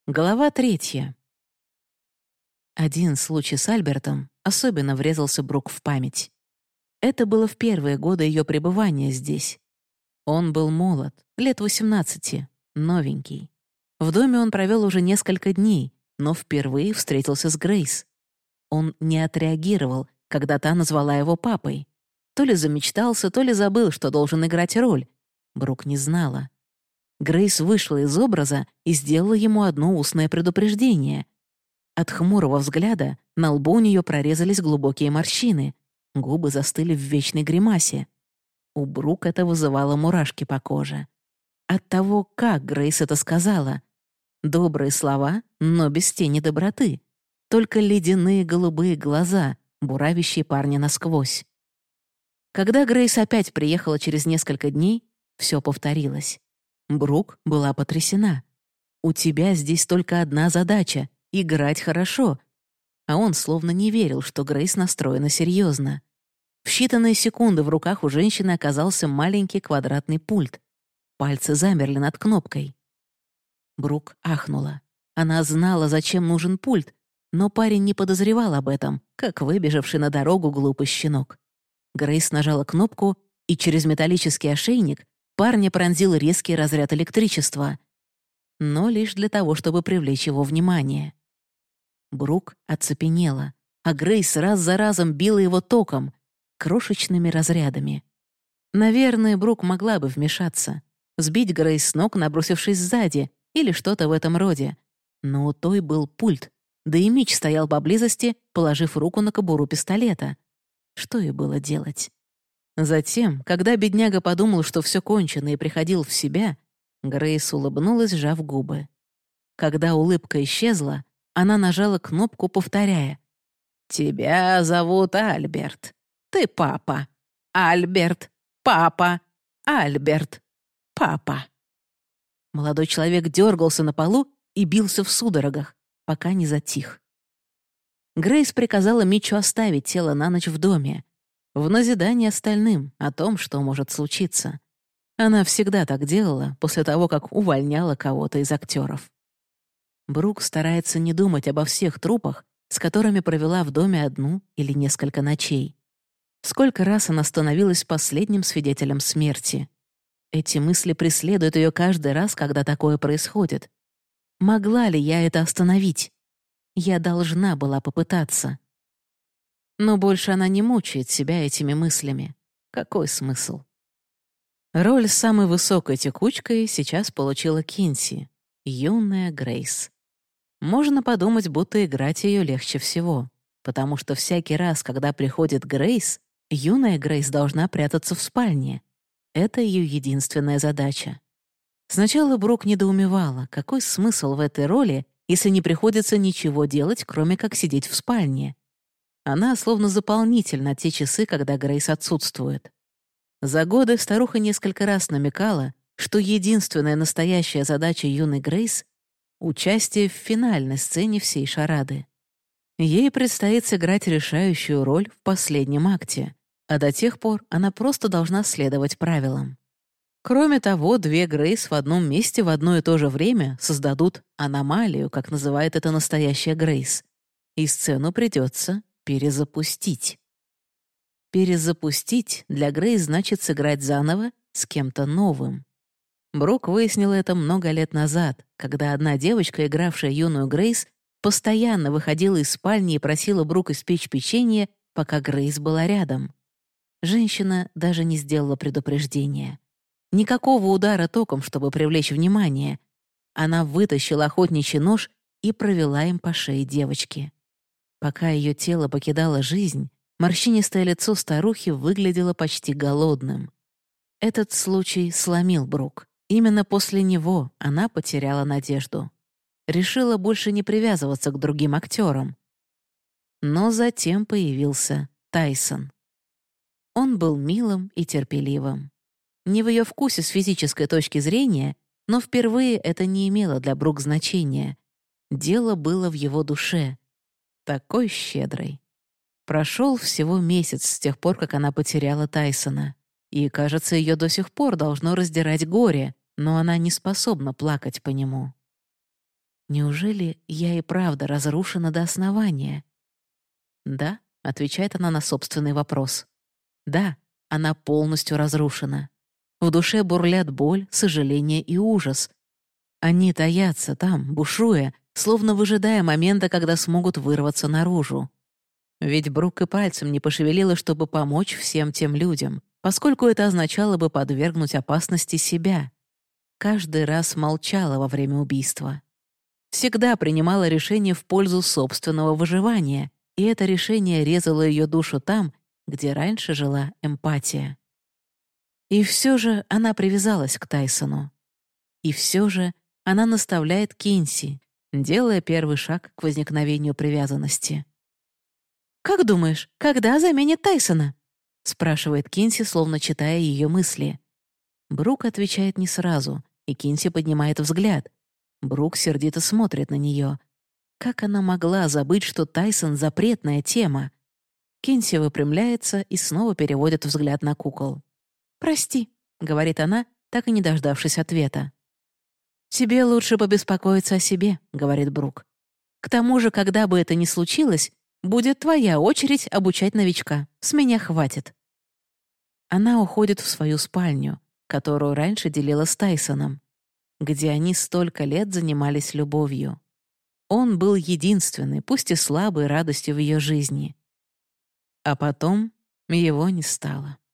Глава 3. Один случай с Альбертом особенно врезался Брук в память. Это было в первые годы ее пребывания здесь. Он был молод, лет 18, новенький. В доме он провел уже несколько дней, но впервые встретился с Грейс. Он не отреагировал, когда та назвала его папой. То ли замечтался, то ли забыл, что должен играть роль. Брук не знала. Грейс вышла из образа и сделала ему одно устное предупреждение. От хмурого взгляда на лбу у нее прорезались глубокие морщины, губы застыли в вечной гримасе. У Брук это вызывало мурашки по коже. От того, как Грейс это сказала. Добрые слова, но без тени доброты. Только ледяные голубые глаза, буравящие парня насквозь. Когда Грейс опять приехала через несколько дней, все повторилось. Брук была потрясена. «У тебя здесь только одна задача — играть хорошо». А он словно не верил, что Грейс настроена серьезно. В считанные секунды в руках у женщины оказался маленький квадратный пульт. Пальцы замерли над кнопкой. Брук ахнула. Она знала, зачем нужен пульт, но парень не подозревал об этом, как выбежавший на дорогу глупый щенок. Грейс нажала кнопку, и через металлический ошейник парня пронзил резкий разряд электричества, но лишь для того, чтобы привлечь его внимание. Брук оцепенела, а Грейс раз за разом била его током, крошечными разрядами. Наверное, Брук могла бы вмешаться, сбить Грейс с ног, набросившись сзади, или что-то в этом роде. Но у той был пульт, да и Мич стоял поблизости, положив руку на кобуру пистолета. Что ей было делать? Затем, когда бедняга подумал, что все кончено и приходил в себя, Грейс улыбнулась, сжав губы. Когда улыбка исчезла, она нажала кнопку, повторяя: «Тебя зовут Альберт. Ты папа. Альберт. Папа. Альберт. Папа». Молодой человек дергался на полу и бился в судорогах, пока не затих. Грейс приказала Митчу оставить тело на ночь в доме, в назидание остальным о том, что может случиться. Она всегда так делала после того, как увольняла кого-то из актеров. Брук старается не думать обо всех трупах, с которыми провела в доме одну или несколько ночей. Сколько раз она становилась последним свидетелем смерти. Эти мысли преследуют ее каждый раз, когда такое происходит. Могла ли я это остановить? Я должна была попытаться. Но больше она не мучает себя этими мыслями. Какой смысл? Роль с самой высокой текучкой сейчас получила Кинси, юная Грейс. Можно подумать, будто играть ее легче всего, потому что всякий раз, когда приходит Грейс, юная Грейс должна прятаться в спальне. Это ее единственная задача. Сначала Брук недоумевала, какой смысл в этой роли, если не приходится ничего делать, кроме как сидеть в спальне. Она словно заполнитель на те часы, когда Грейс отсутствует. За годы старуха несколько раз намекала, что единственная настоящая задача юной Грейс — участие в финальной сцене всей шарады. Ей предстоит сыграть решающую роль в последнем акте, а до тех пор она просто должна следовать правилам. Кроме того, две Грейс в одном месте в одно и то же время создадут аномалию, как называет это настоящая Грейс, и сцену придется перезапустить. Перезапустить для Грейс значит сыграть заново с кем-то новым. Брук выяснил это много лет назад, когда одна девочка, игравшая юную Грейс, постоянно выходила из спальни и просила Брук испечь печенье, пока Грейс была рядом. Женщина даже не сделала предупреждения. Никакого удара током, чтобы привлечь внимание. Она вытащила охотничий нож и провела им по шее девочки. Пока ее тело покидало жизнь, морщинистое лицо старухи выглядело почти голодным. Этот случай сломил Брук. Именно после него она потеряла надежду. Решила больше не привязываться к другим актерам. Но затем появился Тайсон. Он был милым и терпеливым. Не в ее вкусе с физической точки зрения, но впервые это не имело для Брук значения. Дело было в его душе. Такой щедрой. Прошел всего месяц с тех пор, как она потеряла Тайсона. И, кажется, ее до сих пор должно раздирать горе, но она не способна плакать по нему. Неужели я и правда разрушена до основания? «Да», — отвечает она на собственный вопрос. «Да, она полностью разрушена. В душе бурлят боль, сожаление и ужас. Они таятся там, бушуя, словно выжидая момента, когда смогут вырваться наружу. Ведь Брук и пальцем не пошевелила, чтобы помочь всем тем людям, поскольку это означало бы подвергнуть опасности себя. Каждый раз молчала во время убийства. Всегда принимала решение в пользу собственного выживания, и это решение резало ее душу там, где раньше жила эмпатия. И все же она привязалась к Тайсону. И все же она наставляет Кинси, делая первый шаг к возникновению привязанности. «Как думаешь, когда заменит Тайсона?» — спрашивает Кинси, словно читая ее мысли. Брук отвечает не сразу, и Кинси поднимает взгляд. Брук сердито смотрит на нее. Как она могла забыть, что Тайсон — запретная тема? Кинси выпрямляется и снова переводит взгляд на кукол. «Прости», — говорит она, так и не дождавшись ответа. «Тебе лучше побеспокоиться о себе», — говорит Брук. «К тому же, когда бы это ни случилось, будет твоя очередь обучать новичка. С меня хватит». Она уходит в свою спальню, которую раньше делила с Тайсоном, где они столько лет занимались любовью. Он был единственной, пусть и слабой радостью в ее жизни. А потом его не стало.